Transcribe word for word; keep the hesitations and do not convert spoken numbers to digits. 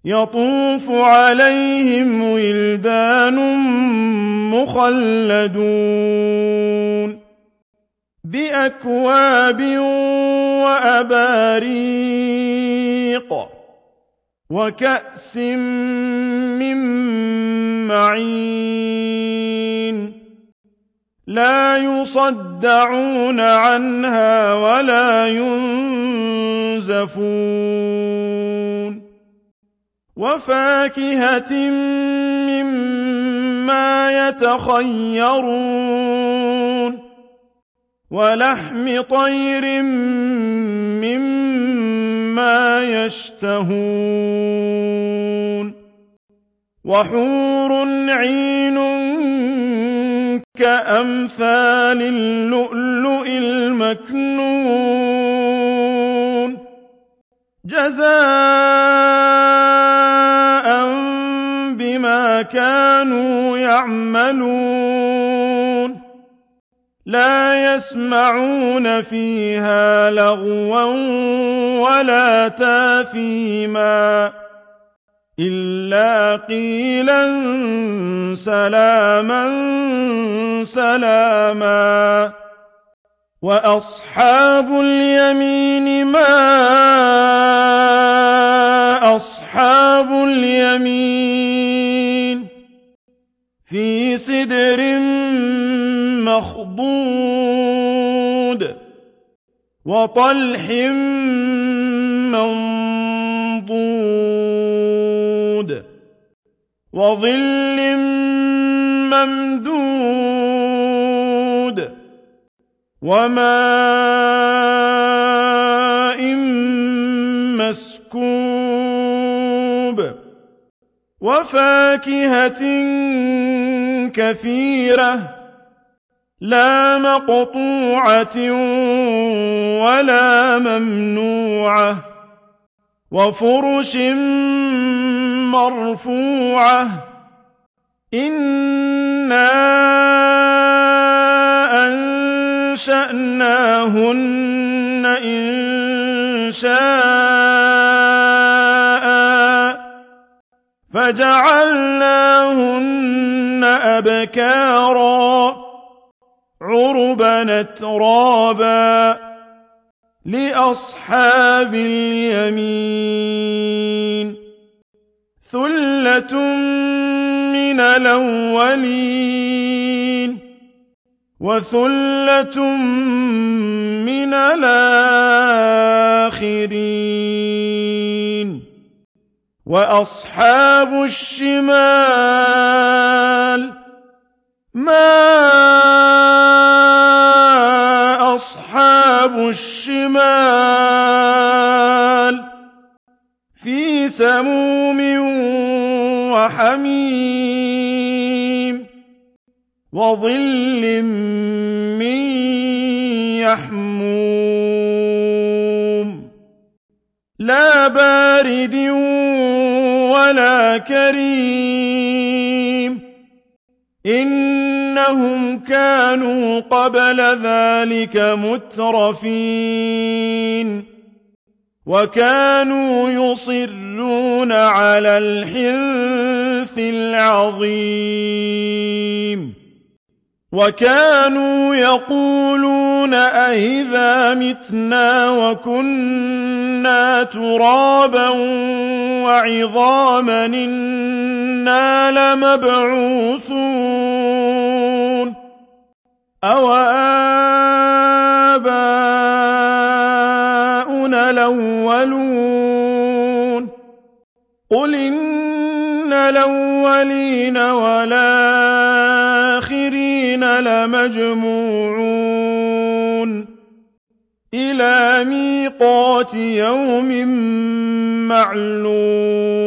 يطوف عليهم ولدان مخلدون بأكواب وأباريق وكأس من معين لا يصدعون عنها ولا ينزفون وفاكهة مما يتخيرون ولحم طير مما يشتهون وحور عين كأمثال اللؤلؤ المكنون جزاء بما كانوا يعملون لا يسمعون فيها لغوا ولا تاثيما إلا قيلا سلاما سلاما وأصحاب اليمين ما أصحاب اليمين في سدر مخضود وطلح منضود وظل ممدود وماء مسكوب وفاكهة كثيرة لا مقطوعة ولا ممنوعة وفرش مرفوعة إنا أنشأناهن إنشاء فجعلناهن أبكارا عربا أترابا لأصحاب اليمين ثلة من الأولين وثلة من الآخرين وأصحاب الشمال ما أصحاب الشمال في سموم وحميم وظل من يحموم لا بارد ولا كريم إنهم كانوا قبل ذلك مترفين وكانوا يصرون على الحنث العظيم وكانوا يقولون أئذا متنا وكنا ترابا وعظاما إنا لمبعوثون أو آباؤنا الأولون قل إن الأولين والآخرين لمجموعون إلى ميقات يوم معلوم